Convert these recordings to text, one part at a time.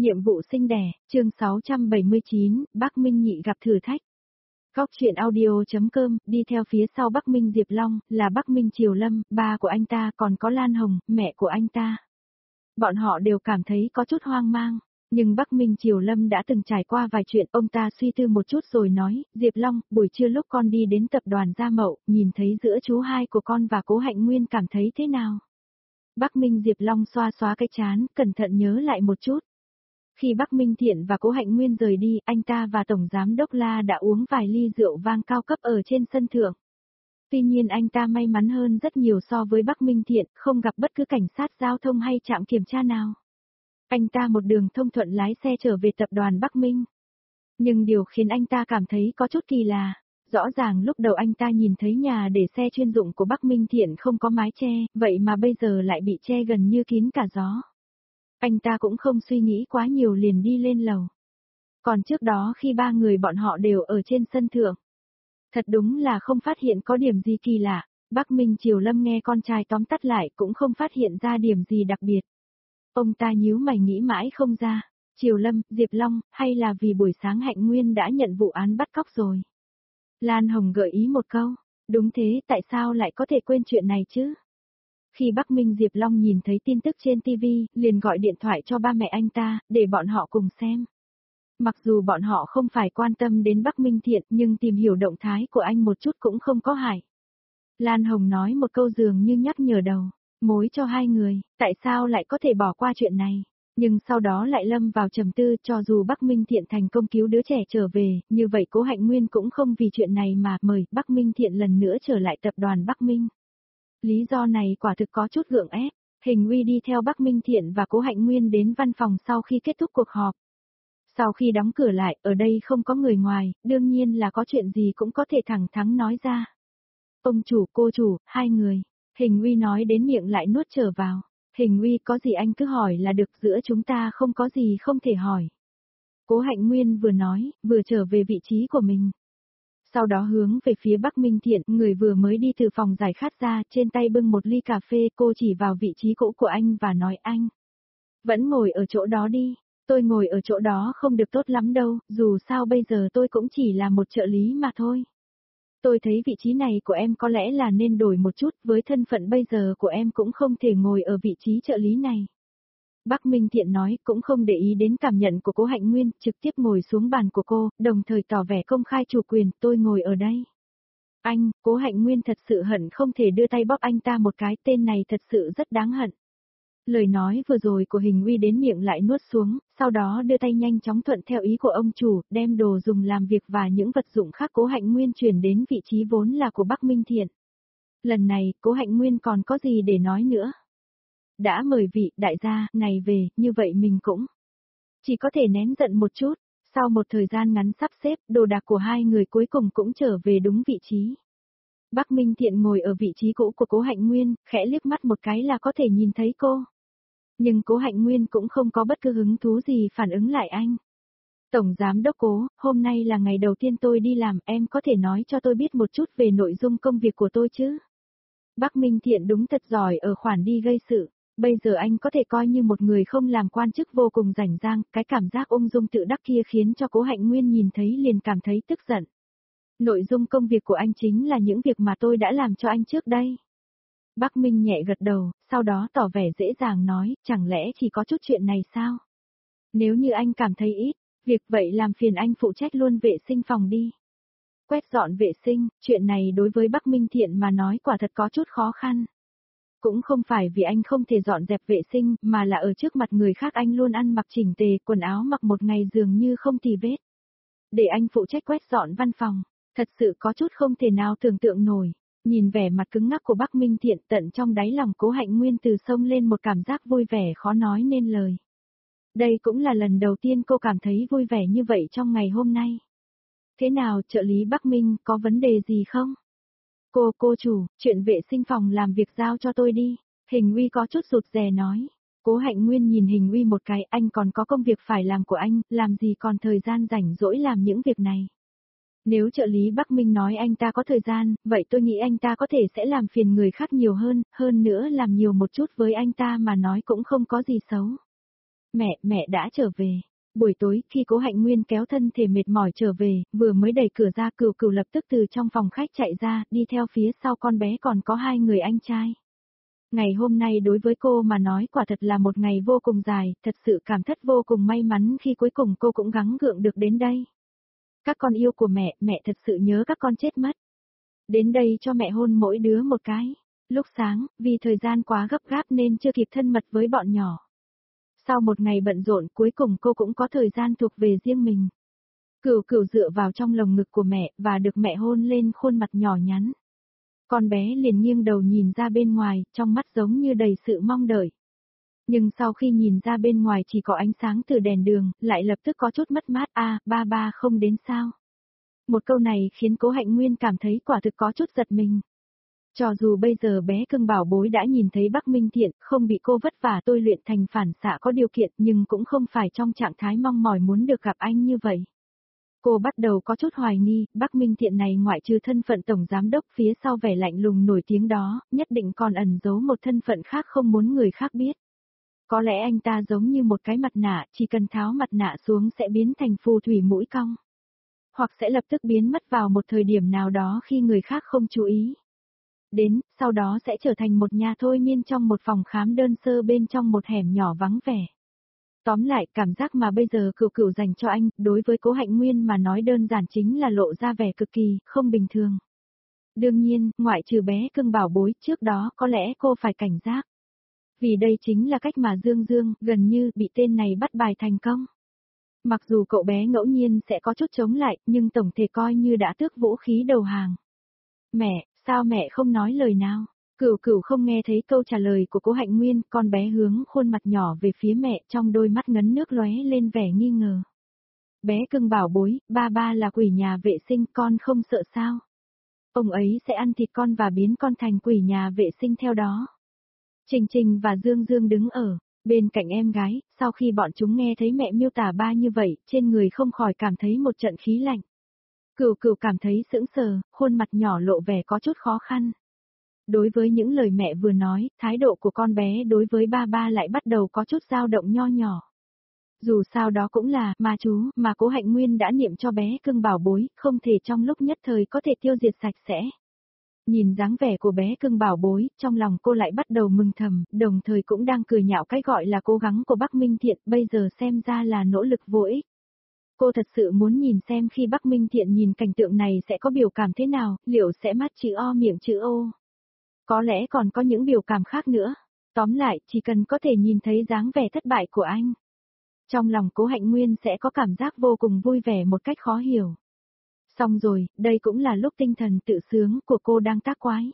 Nhiệm vụ sinh đẻ, chương 679, Bắc Minh Nhị gặp thử thách. Góc truyện audio.com, đi theo phía sau Bắc Minh Diệp Long, là Bắc Minh Triều Lâm, ba của anh ta, còn có Lan Hồng, mẹ của anh ta. Bọn họ đều cảm thấy có chút hoang mang, nhưng Bắc Minh Triều Lâm đã từng trải qua vài chuyện, ông ta suy tư một chút rồi nói, Diệp Long, buổi trưa lúc con đi đến tập đoàn Gia Mậu, nhìn thấy giữa chú hai của con và Cố Hạnh Nguyên cảm thấy thế nào? Bắc Minh Diệp Long xoa xoa cái trán, cẩn thận nhớ lại một chút. Khi Bắc Minh Thiện và Cố Hạnh Nguyên rời đi, anh ta và Tổng Giám Đốc La đã uống vài ly rượu vang cao cấp ở trên sân thượng. Tuy nhiên anh ta may mắn hơn rất nhiều so với Bắc Minh Thiện, không gặp bất cứ cảnh sát giao thông hay trạm kiểm tra nào. Anh ta một đường thông thuận lái xe trở về tập đoàn Bắc Minh. Nhưng điều khiến anh ta cảm thấy có chút kỳ lạ, rõ ràng lúc đầu anh ta nhìn thấy nhà để xe chuyên dụng của Bắc Minh Thiện không có mái che, vậy mà bây giờ lại bị che gần như kín cả gió. Anh ta cũng không suy nghĩ quá nhiều liền đi lên lầu. Còn trước đó khi ba người bọn họ đều ở trên sân thượng. Thật đúng là không phát hiện có điểm gì kỳ lạ, Bắc Minh Triều Lâm nghe con trai tóm tắt lại cũng không phát hiện ra điểm gì đặc biệt. Ông ta nhíu mày nghĩ mãi không ra, Triều Lâm, Diệp Long, hay là vì buổi sáng Hạnh Nguyên đã nhận vụ án bắt cóc rồi. Lan Hồng gợi ý một câu, đúng thế, tại sao lại có thể quên chuyện này chứ? Khi Bắc Minh Diệp Long nhìn thấy tin tức trên TV, liền gọi điện thoại cho ba mẹ anh ta, để bọn họ cùng xem. Mặc dù bọn họ không phải quan tâm đến Bắc Minh Thiện, nhưng tìm hiểu động thái của anh một chút cũng không có hại. Lan Hồng nói một câu dường như nhắc nhở đầu, mối cho hai người, tại sao lại có thể bỏ qua chuyện này. Nhưng sau đó lại lâm vào trầm tư, cho dù Bắc Minh Thiện thành công cứu đứa trẻ trở về, như vậy Cố Hạnh Nguyên cũng không vì chuyện này mà mời Bắc Minh Thiện lần nữa trở lại tập đoàn Bắc Minh. Lý do này quả thực có chút gượng ép. Hình Uy đi theo Bắc Minh Thiện và Cố Hạnh Nguyên đến văn phòng sau khi kết thúc cuộc họp. Sau khi đóng cửa lại, ở đây không có người ngoài, đương nhiên là có chuyện gì cũng có thể thẳng thắn nói ra. Ông chủ, cô chủ, hai người. Hình Uy nói đến miệng lại nuốt trở vào. Hình Uy, có gì anh cứ hỏi là được, giữa chúng ta không có gì không thể hỏi. Cố Hạnh Nguyên vừa nói, vừa trở về vị trí của mình. Sau đó hướng về phía Bắc Minh Thiện, người vừa mới đi từ phòng giải khát ra, trên tay bưng một ly cà phê, cô chỉ vào vị trí cũ của anh và nói anh. Vẫn ngồi ở chỗ đó đi, tôi ngồi ở chỗ đó không được tốt lắm đâu, dù sao bây giờ tôi cũng chỉ là một trợ lý mà thôi. Tôi thấy vị trí này của em có lẽ là nên đổi một chút, với thân phận bây giờ của em cũng không thể ngồi ở vị trí trợ lý này. Bắc Minh Thiện nói, cũng không để ý đến cảm nhận của Cố Hạnh Nguyên, trực tiếp ngồi xuống bàn của cô, đồng thời tỏ vẻ công khai chủ quyền, tôi ngồi ở đây. Anh, Cố Hạnh Nguyên thật sự hận không thể đưa tay bóp anh ta một cái, tên này thật sự rất đáng hận. Lời nói vừa rồi của Hình Uy đến miệng lại nuốt xuống, sau đó đưa tay nhanh chóng thuận theo ý của ông chủ, đem đồ dùng làm việc và những vật dụng khác Cố Hạnh Nguyên chuyển đến vị trí vốn là của Bắc Minh Thiện. Lần này, Cố Hạnh Nguyên còn có gì để nói nữa? Đã mời vị đại gia này về, như vậy mình cũng chỉ có thể nén giận một chút. Sau một thời gian ngắn sắp xếp, đồ đạc của hai người cuối cùng cũng trở về đúng vị trí. Bắc Minh Thiện ngồi ở vị trí cũ của Cố Hạnh Nguyên, khẽ liếc mắt một cái là có thể nhìn thấy cô. Nhưng Cố Hạnh Nguyên cũng không có bất cứ hứng thú gì phản ứng lại anh. Tổng Giám Đốc Cố, hôm nay là ngày đầu tiên tôi đi làm, em có thể nói cho tôi biết một chút về nội dung công việc của tôi chứ? Bắc Minh Thiện đúng thật giỏi ở khoản đi gây sự. Bây giờ anh có thể coi như một người không làm quan chức vô cùng rảnh rang, cái cảm giác ung dung tự đắc kia khiến cho Cố Hạnh Nguyên nhìn thấy liền cảm thấy tức giận. Nội dung công việc của anh chính là những việc mà tôi đã làm cho anh trước đây. Bắc Minh nhẹ gật đầu, sau đó tỏ vẻ dễ dàng nói, chẳng lẽ chỉ có chút chuyện này sao? Nếu như anh cảm thấy ít, việc vậy làm phiền anh phụ trách luôn vệ sinh phòng đi. Quét dọn vệ sinh, chuyện này đối với Bắc Minh Thiện mà nói quả thật có chút khó khăn. Cũng không phải vì anh không thể dọn dẹp vệ sinh, mà là ở trước mặt người khác anh luôn ăn mặc chỉnh tề, quần áo mặc một ngày dường như không tì vết. Để anh phụ trách quét dọn văn phòng, thật sự có chút không thể nào tưởng tượng nổi. Nhìn vẻ mặt cứng ngắc của Bắc Minh Thiện, tận trong đáy lòng Cố Hạnh Nguyên từ sông lên một cảm giác vui vẻ khó nói nên lời. Đây cũng là lần đầu tiên cô cảm thấy vui vẻ như vậy trong ngày hôm nay. Thế nào, trợ lý Bắc Minh, có vấn đề gì không? Cô chủ, chuyện vệ sinh phòng làm việc giao cho tôi đi. Hình Uy có chút rụt rè nói. Cố Hạnh Nguyên nhìn Hình Uy một cái, anh còn có công việc phải làm của anh, làm gì còn thời gian rảnh rỗi làm những việc này. Nếu trợ lý Bắc Minh nói anh ta có thời gian, vậy tôi nghĩ anh ta có thể sẽ làm phiền người khác nhiều hơn nữa làm nhiều một chút với anh ta mà nói cũng không có gì xấu. Mẹ đã trở về. Buổi tối, khi Cố Hạnh Nguyên kéo thân thể mệt mỏi trở về, vừa mới đẩy cửa ra, Cửu Cửu lập tức từ trong phòng khách chạy ra, đi theo phía sau con bé còn có hai người anh trai. Ngày hôm nay đối với cô mà nói quả thật là một ngày vô cùng dài, thật sự cảm thất vô cùng may mắn khi cuối cùng cô cũng gắng gượng được đến đây. Các con yêu của mẹ thật sự nhớ các con chết mất. Đến đây cho mẹ hôn mỗi đứa một cái. Lúc sáng, vì thời gian quá gấp gáp nên chưa kịp thân mật với bọn nhỏ. Sau một ngày bận rộn cuối cùng cô cũng có thời gian thuộc về riêng mình. Cửu Cửu dựa vào trong lồng ngực của mẹ và được mẹ hôn lên khuôn mặt nhỏ nhắn. Con bé liền nghiêng đầu nhìn ra bên ngoài, trong mắt giống như đầy sự mong đợi. Nhưng sau khi nhìn ra bên ngoài chỉ có ánh sáng từ đèn đường, lại lập tức có chút mất mát. Ba không đến sao? Một câu này khiến Cố Hạnh Nguyên cảm thấy quả thực có chút giật mình. Cho dù bây giờ bé cưng bảo bối đã nhìn thấy Bắc Minh Thiện, không bị cô vất vả tôi luyện thành phản xạ có điều kiện nhưng cũng không phải trong trạng thái mong mỏi muốn được gặp anh như vậy. Cô bắt đầu có chút hoài nghi, Bắc Minh Thiện này ngoại trừ thân phận tổng giám đốc phía sau vẻ lạnh lùng nổi tiếng đó, nhất định còn ẩn giấu một thân phận khác không muốn người khác biết. Có lẽ anh ta giống như một cái mặt nạ, chỉ cần tháo mặt nạ xuống sẽ biến thành phù thủy mũi cong. Hoặc sẽ lập tức biến mất vào một thời điểm nào đó khi người khác không chú ý. Sau đó sẽ trở thành một nhà thôi miên trong một phòng khám đơn sơ bên trong một hẻm nhỏ vắng vẻ. Tóm lại, cảm giác mà bây giờ Cửu Cửu dành cho anh, đối với Cố Hạnh Nguyên mà nói đơn giản chính là lộ ra vẻ cực kỳ, không bình thường. Đương nhiên, ngoại trừ bé cưng bảo bối, trước đó có lẽ cô phải cảnh giác. Vì đây chính là cách mà Dương Dương, gần như, bị tên này bắt bài thành công. Mặc dù cậu bé ngẫu nhiên sẽ có chút chống lại, nhưng tổng thể coi như đã tước vũ khí đầu hàng. Mẹ, sao mẹ không nói lời nào? Cửu Cửu không nghe thấy câu trả lời của Cố Hạnh Nguyên, con bé hướng khuôn mặt nhỏ về phía mẹ, trong đôi mắt ngấn nước lóe lên vẻ nghi ngờ. Bé cưng bảo bối, ba là quỷ nhà vệ sinh, con không sợ sao? Ông ấy sẽ ăn thịt con và biến con thành quỷ nhà vệ sinh theo đó. Trình Trình và Dương Dương đứng ở bên cạnh em gái, sau khi bọn chúng nghe thấy mẹ miêu tả ba như vậy, trên người không khỏi cảm thấy một trận khí lạnh. Cửu Cửu cảm thấy sững sờ, khuôn mặt nhỏ lộ vẻ có chút khó khăn. Đối với những lời mẹ vừa nói, thái độ của con bé đối với ba lại bắt đầu có chút dao động nho nhỏ. Dù sao đó cũng là, mà chú, mà Cố Hạnh Nguyên đã niệm cho bé cưng bảo bối, không thể trong lúc nhất thời có thể tiêu diệt sạch sẽ. Nhìn dáng vẻ của bé cưng bảo bối, trong lòng cô lại bắt đầu mừng thầm, đồng thời cũng đang cười nhạo cái gọi là cố gắng của Bắc Minh Thiện, bây giờ xem ra là nỗ lực vô ích. Cô thật sự muốn nhìn xem khi Bắc Minh Thiện nhìn cảnh tượng này sẽ có biểu cảm thế nào, liệu sẽ mắt chữ O miệng chữ O. Có lẽ còn có những biểu cảm khác nữa. Tóm lại, chỉ cần có thể nhìn thấy dáng vẻ thất bại của anh. Trong lòng Cố Hạnh Nguyên sẽ có cảm giác vô cùng vui vẻ một cách khó hiểu. Xong rồi, đây cũng là lúc tinh thần tự sướng của cô đang tác quái.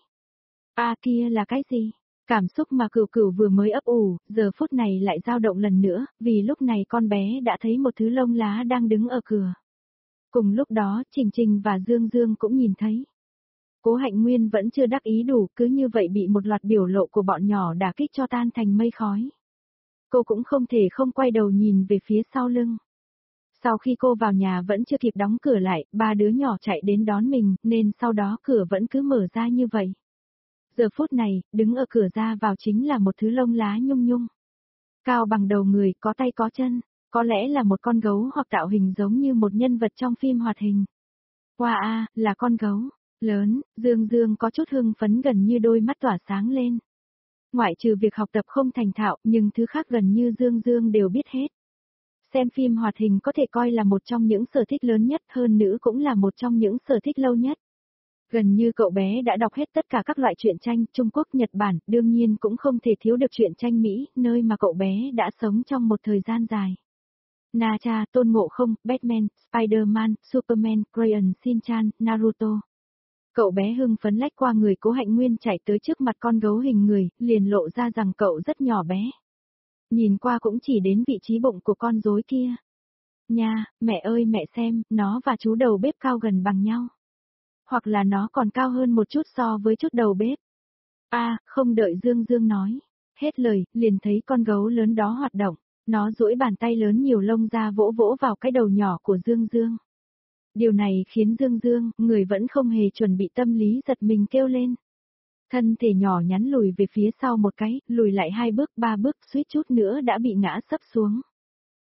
Kia là cái gì? Cảm xúc mà Cửu Cửu vừa mới ấp ủ, giờ phút này lại dao động lần nữa, vì lúc này con bé đã thấy một thứ lông lá đang đứng ở cửa. Cùng lúc đó, Trình Trình và Dương Dương cũng nhìn thấy. Cố Hạnh Nguyên vẫn chưa đắc ý đủ, cứ như vậy bị một loạt biểu lộ của bọn nhỏ đả kích cho tan thành mây khói. Cô cũng không thể không quay đầu nhìn về phía sau lưng. Sau khi cô vào nhà vẫn chưa kịp đóng cửa lại, ba đứa nhỏ chạy đến đón mình, nên sau đó cửa vẫn cứ mở ra như vậy. Giờ phút này, đứng ở cửa ra vào chính là một thứ lông lá nhung nhung. Cao bằng đầu người, có tay có chân, có lẽ là một con gấu hoặc tạo hình giống như một nhân vật trong phim hoạt hình. Wow, là con gấu. Lớn, Dương Dương có chút hưng phấn gần như đôi mắt tỏa sáng lên. Ngoại trừ việc học tập không thành thạo, nhưng thứ khác gần như Dương Dương đều biết hết. Xem phim hoạt hình có thể coi là một trong những sở thích lớn nhất, hơn nữa cũng là một trong những sở thích lâu nhất. Gần như cậu bé đã đọc hết tất cả các loại truyện tranh Trung Quốc, Nhật Bản, đương nhiên cũng không thể thiếu được truyện tranh Mỹ, nơi mà cậu bé đã sống trong một thời gian dài. Nacha, Tôn Ngộ Không, Batman, Spider-Man, Superman, Crayon Shin-chan, Naruto. Cậu bé hưng phấn lách qua người Cố Hạnh Nguyên chạy tới trước mặt con gấu hình người, liền lộ ra rằng cậu rất nhỏ bé. Nhìn qua cũng chỉ đến vị trí bụng của con rối kia. Nha, mẹ ơi mẹ xem, nó và chú đầu bếp cao gần bằng nhau. Hoặc là nó còn cao hơn một chút so với chút đầu bếp. Không đợi Dương Dương nói. Hết lời, liền thấy con gấu lớn đó hoạt động. Nó duỗi bàn tay lớn nhiều lông ra vỗ vỗ vào cái đầu nhỏ của Dương Dương. Điều này khiến Dương Dương, người vẫn không hề chuẩn bị tâm lý giật mình kêu lên. Thân thể nhỏ nhắn lùi về phía sau một cái, lùi lại 2 bước 3 bước suýt chút nữa đã bị ngã sấp xuống.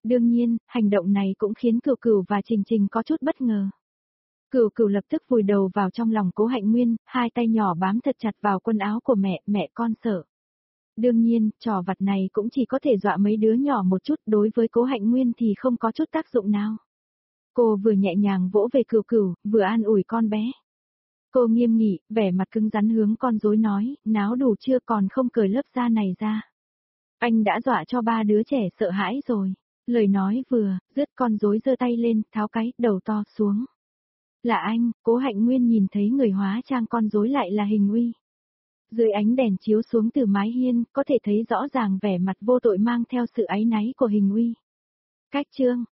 Đương nhiên, hành động này cũng khiến Cửu Cửu và Trình Trình có chút bất ngờ. Cửu Cửu lập tức vùi đầu vào trong lòng Cố Hạnh Nguyên, hai tay nhỏ bám thật chặt vào quần áo của mẹ, mẹ con sợ. Đương nhiên, trò vặt này cũng chỉ có thể dọa mấy đứa nhỏ một chút, đối với Cố Hạnh Nguyên thì không có chút tác dụng nào. Cô vừa nhẹ nhàng vỗ về Cửu Cửu, vừa an ủi con bé. Cô nghiêm nghị, vẻ mặt cứng rắn hướng con rối nói, náo đủ chưa còn không cởi lớp da này ra. Anh đã dọa cho ba đứa trẻ sợ hãi rồi. Lời nói vừa, dứt con rối giơ tay lên, tháo cái đầu to xuống. Là anh, Cố Hạnh Nguyên nhìn thấy người hóa trang con rối lại là Hình Uy. Dưới ánh đèn chiếu xuống từ mái hiên, có thể thấy rõ ràng vẻ mặt vô tội mang theo sự áy náy của Hình Uy. Cách chương